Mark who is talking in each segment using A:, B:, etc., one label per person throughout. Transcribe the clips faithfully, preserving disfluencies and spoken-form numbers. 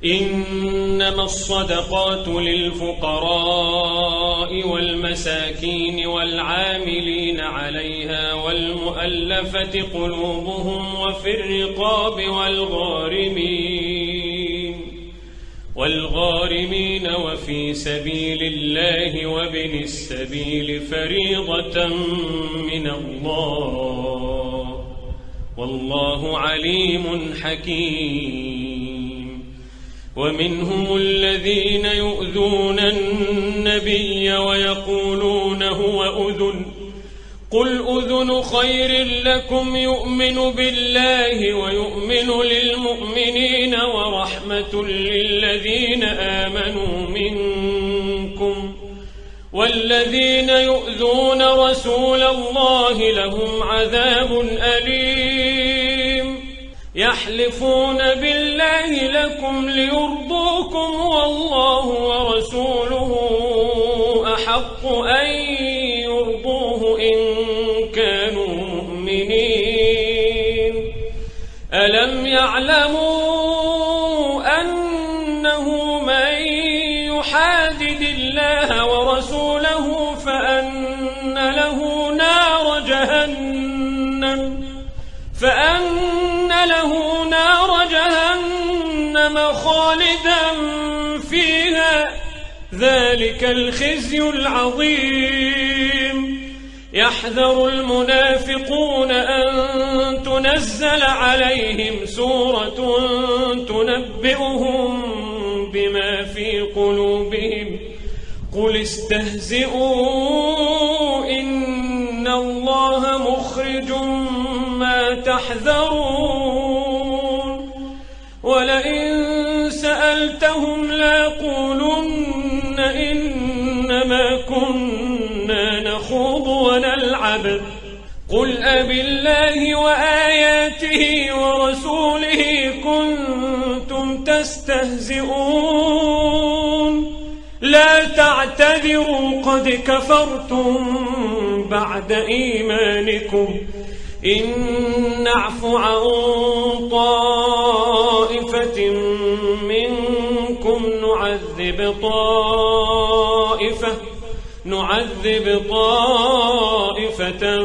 A: إنما الصدقات للفقراء والمساكين والعاملين عليها والمؤلفة قلوبهم وفي الرقاب والغارمين والغارمين وفي سبيل الله وابن السبيل فريضة من الله والله عليم حكيم. ومنهم الذين يؤذون النبي ويقولون هو أذن قل أذن خير لكم يؤمن بالله ويؤمن للمؤمنين ورحمة للذين آمنوا منكم والذين يؤذون رسول الله لهم عذاب أليم. يحلفون بالله لكم ليرضوكم والله ورسوله أحق أن يرضوه إن كانوا مؤمنين. ألم يعلموا أنه من يحادد الله ورسوله فأن له نار جهنم فأن له نار جهنم خالدا فيها ذلك الخزي العظيم. يحذر المنافقون أن تنزل عليهم سورة تنبئهم بما في قلوبهم قل استهزئوا إن الله مخرج ما تحذرون. ولئن سألتهم ليقولن إنما كنا نخوض ونلعب قل أبالله وآياته ورسوله كنتم تستهزئون لا تعتذروا قد كفرتم بعد إيمانكم إن نعف عن طائفة منكم نعذب طائفة نعذب طائفة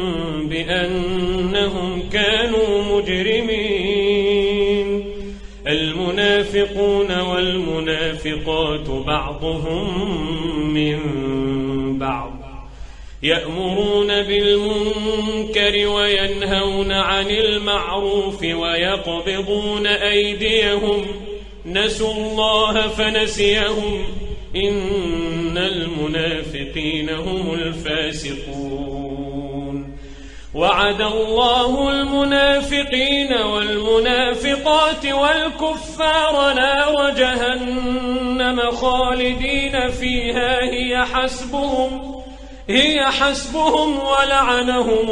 A: بأنهم كانوا مجرمين. المنافقون والمنافقات بعضهم من بعض يأمرون بالمنكر وينهون عن المعروف ويقبضون أيديهم نسوا الله فنسيهم إن المنافقين هم الفاسقون. وعد الله المنافقين والمنافقات والكفار نار جهنم خالدين فيها هي حسبهم هي حسبهم ولعنهم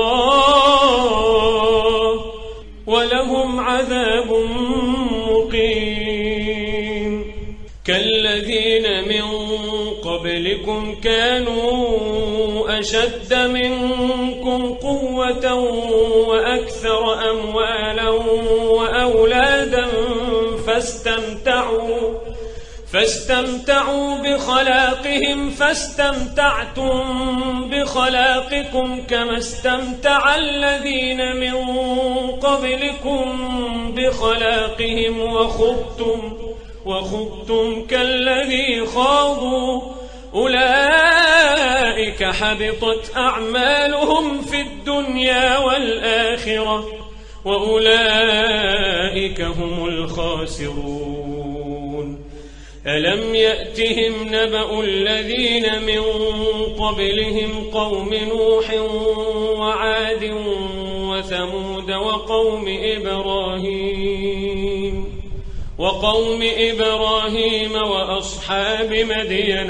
A: الله ولهم عذاب مقيم. كالذين من قبلكم كانوا أشد منكم قوة وأكثر أموالا وأولادا فاستمتعوا فاستمتعوا بخلاقهم فاستمتعتم بخلاقكم كما استمتع الذين من قبلكم بخلاقهم وخضتم وخضتم كالذي خاضوا أولئك حبطت أعمالهم في الدنيا والآخرة وأولئك هم الخاسرون. ألم يأتهم نبأ الذين من قبلهم قوم نوح وعاد وثمود وقوم إبراهيم وقوم إبراهيم وأصحاب مدين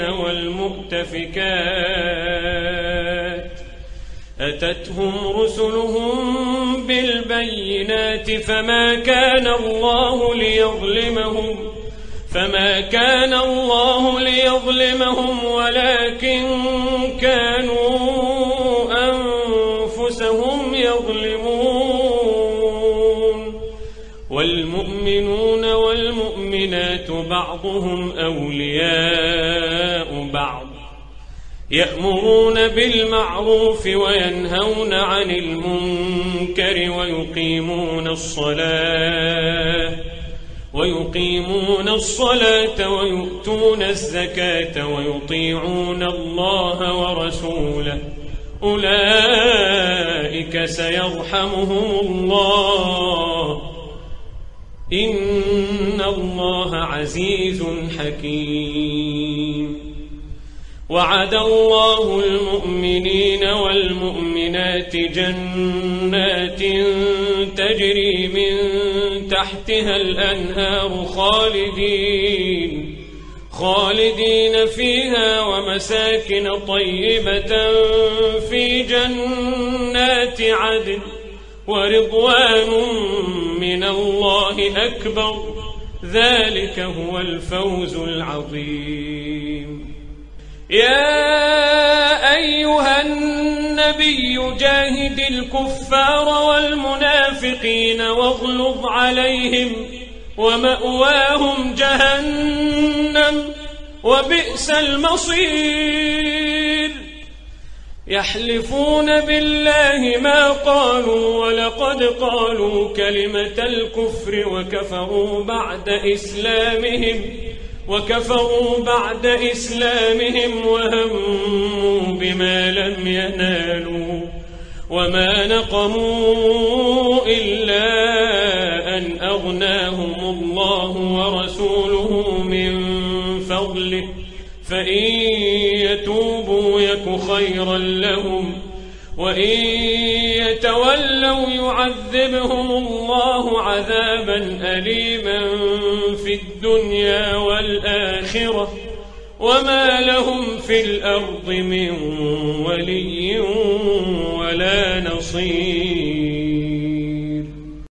A: والمؤتفكات أتتهم رسلهم بالبينات فما كان الله ليظلمهم فما كان الله ليظلمهم ولكن كانوا أنفسهم يظلمون. والمؤمنون والمؤمنات والمؤمنات بعضهم أولياء بعض يأمرون بالمعروف وينهون عن المنكر ويقيمون الصلاة ويقيمون الصلاة ويؤتون الزكاة ويطيعون الله ورسوله أولئك سيرحمهم الله إن الله عزيز حكيم. وعد الله المؤمنين والمؤمنات جنات تجري من تحتها الأنهار خالدين خالدين فيها ومساكن طيبة في جنات عدن ورضوان من الله أكبر ذلك هو الفوز العظيم. يا أيها النبي جاهد الكفار والمنافقين واغلظ عليهم ومأواهم جهنم وبئس المصير. يحلفون بالله ما قالوا ولقد قالوا كلمة الكفر وكفروا بعد إسلامهم وكفروا بعد إسلامهم وهموا بما لم ينالوا وما نقموا إلا أن أغناهم الله ورسوله من فضله فإن يتوبوا يك خيرا لهم وإن يتولوا يعذبهم الله عذابا أليما في الدنيا والآخرة وما لهم في الأرض من ولي ولا نصير.